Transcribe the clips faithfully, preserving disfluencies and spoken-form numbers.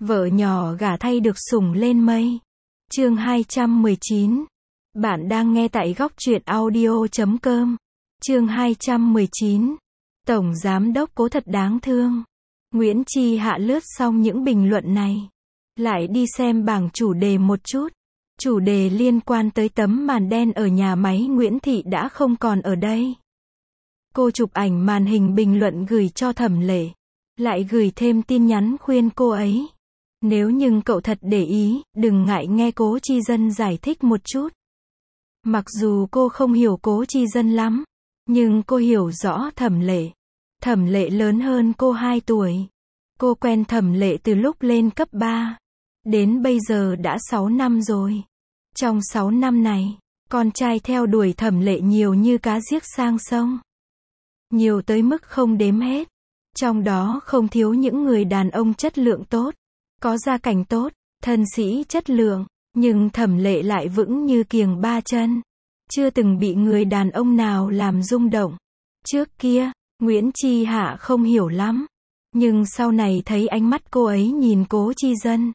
Vợ nhỏ gả thay được sủng lên mây. Chương hai trăm mười chín. Bạn đang nghe tại góc truyện audio chấm com. Chương hai trăm mười chín. Tổng Giám đốc Cố thật đáng thương. Nguyễn Chi Hạ lướt xong những bình luận này, lại đi xem bảng chủ đề một chút. Chủ đề liên quan tới tấm màn đen ở nhà máy Nguyễn Thị đã không còn ở đây. Cô chụp ảnh màn hình bình luận gửi cho Thẩm Lệ, lại gửi thêm tin nhắn khuyên cô ấy. Nếu nhưng cậu thật để ý, đừng ngại nghe Cố Chi Dân giải thích một chút. Mặc dù cô không hiểu Cố Chi Dân lắm, nhưng cô hiểu rõ Thẩm Lệ. Thẩm Lệ lớn hơn cô hai tuổi. Cô quen Thẩm Lệ từ lúc lên cấp ba. Đến bây giờ đã sáu năm rồi. Trong sáu năm này, con trai theo đuổi Thẩm Lệ nhiều như cá giết sang sông. Nhiều tới mức không đếm hết. Trong đó không thiếu những người đàn ông chất lượng tốt, có gia cảnh tốt, thân sĩ chất lượng, nhưng Thẩm Lệ lại vững như kiềng ba chân. Chưa từng bị người đàn ông nào làm rung động. Trước kia, Nguyễn Chi Hạ không hiểu lắm. Nhưng sau này thấy ánh mắt cô ấy nhìn Cố Chi Dân,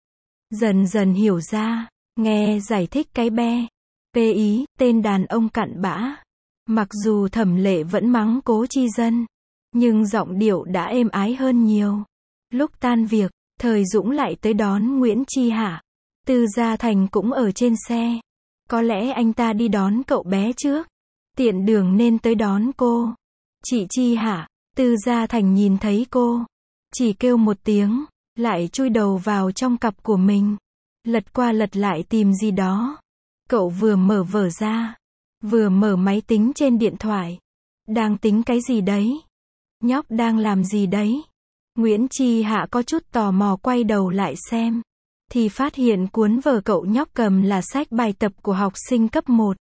dần dần hiểu ra, nghe giải thích cái be. Pê ý, tên đàn ông cặn bã. Mặc dù Thẩm Lệ vẫn mắng Cố Chi Dân, nhưng giọng điệu đã êm ái hơn nhiều. Lúc tan việc, Thời Dũng lại tới đón Nguyễn Chi Hạ. Tư Gia Thành cũng ở trên xe. Có lẽ anh ta đi đón cậu bé trước, tiện đường nên tới đón cô. Chị Chi Hạ. Tư Gia Thành nhìn thấy cô, chỉ kêu một tiếng, lại chui đầu vào trong cặp của mình, lật qua lật lại tìm gì đó. Cậu vừa mở vở ra, vừa mở máy tính trên điện thoại. Đang tính cái gì đấy? Nhóc đang làm gì đấy? Nguyễn Chi Hạ có chút tò mò quay đầu lại xem, thì phát hiện cuốn vở cậu nhóc cầm là sách bài tập của học sinh cấp một.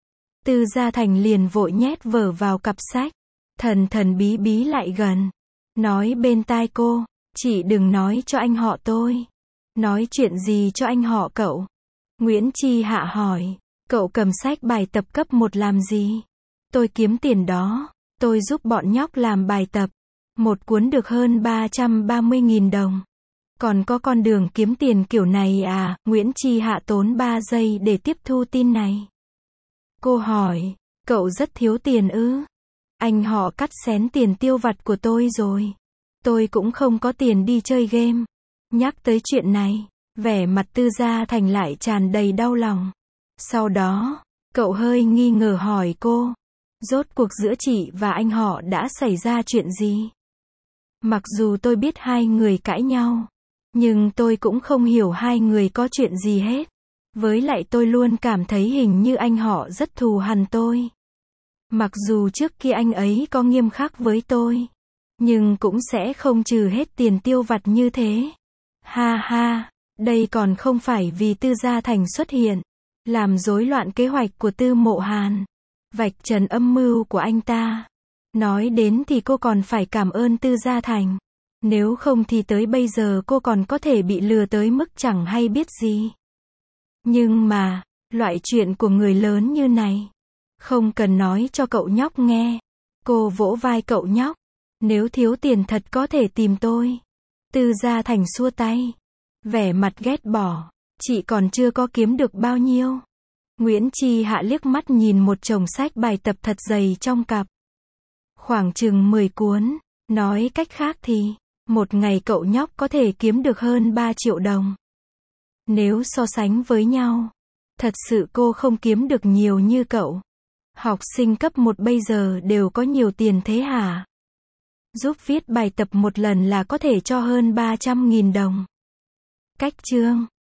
Tư Gia Thành liền vội nhét vở vào cặp sách, thần thần bí bí lại gần, nói bên tai cô, chị đừng nói cho anh họ tôi. Nói chuyện gì cho anh họ cậu? Nguyễn Chi Hạ hỏi, cậu cầm sách bài tập cấp một làm gì? Tôi kiếm tiền đó, tôi giúp bọn nhóc làm bài tập. Một cuốn được hơn ba trăm ba mươi nghìn đồng. Còn có con đường kiếm tiền kiểu này à? Nguyễn Chi Hạ tốn ba giây để tiếp thu tin này. Cô hỏi, cậu rất thiếu tiền ư? Anh họ cắt xén tiền tiêu vặt của tôi rồi. Tôi cũng không có tiền đi chơi game. Nhắc tới chuyện này, vẻ mặt Tư Gia Thành lại tràn đầy đau lòng. Sau đó, cậu hơi nghi ngờ hỏi cô, rốt cuộc giữa chị và anh họ đã xảy ra chuyện gì? Mặc dù tôi biết hai người cãi nhau, nhưng tôi cũng không hiểu hai người có chuyện gì hết. Với lại tôi luôn cảm thấy hình như anh họ rất thù hằn tôi. Mặc dù trước kia anh ấy có nghiêm khắc với tôi, nhưng cũng sẽ không trừ hết tiền tiêu vặt như thế. Ha ha, đây còn không phải vì Tư Gia Thành xuất hiện, làm rối loạn kế hoạch của Tư Mộ Hàn, vạch trần âm mưu của anh ta. Nói đến thì cô còn phải cảm ơn Tư Gia Thành. Nếu không thì tới bây giờ cô còn có thể bị lừa tới mức chẳng hay biết gì. Nhưng mà, loại chuyện của người lớn như này, không cần nói cho cậu nhóc nghe. Cô vỗ vai cậu nhóc, nếu thiếu tiền thật có thể tìm tôi. Tư Gia Thành xua tay, vẻ mặt ghét bỏ, chị còn chưa có kiếm được bao nhiêu. Nguyễn Chi Hạ liếc mắt nhìn một chồng sách bài tập thật dày trong cặp, khoảng chừng mười cuốn. Nói cách khác thì, một ngày cậu nhóc có thể kiếm được hơn ba triệu đồng. Nếu so sánh với nhau, thật sự cô không kiếm được nhiều như cậu. Học sinh cấp một bây giờ đều có nhiều tiền thế hả? Giúp viết bài tập một lần là có thể cho hơn ba trăm nghìn đồng. Cách chương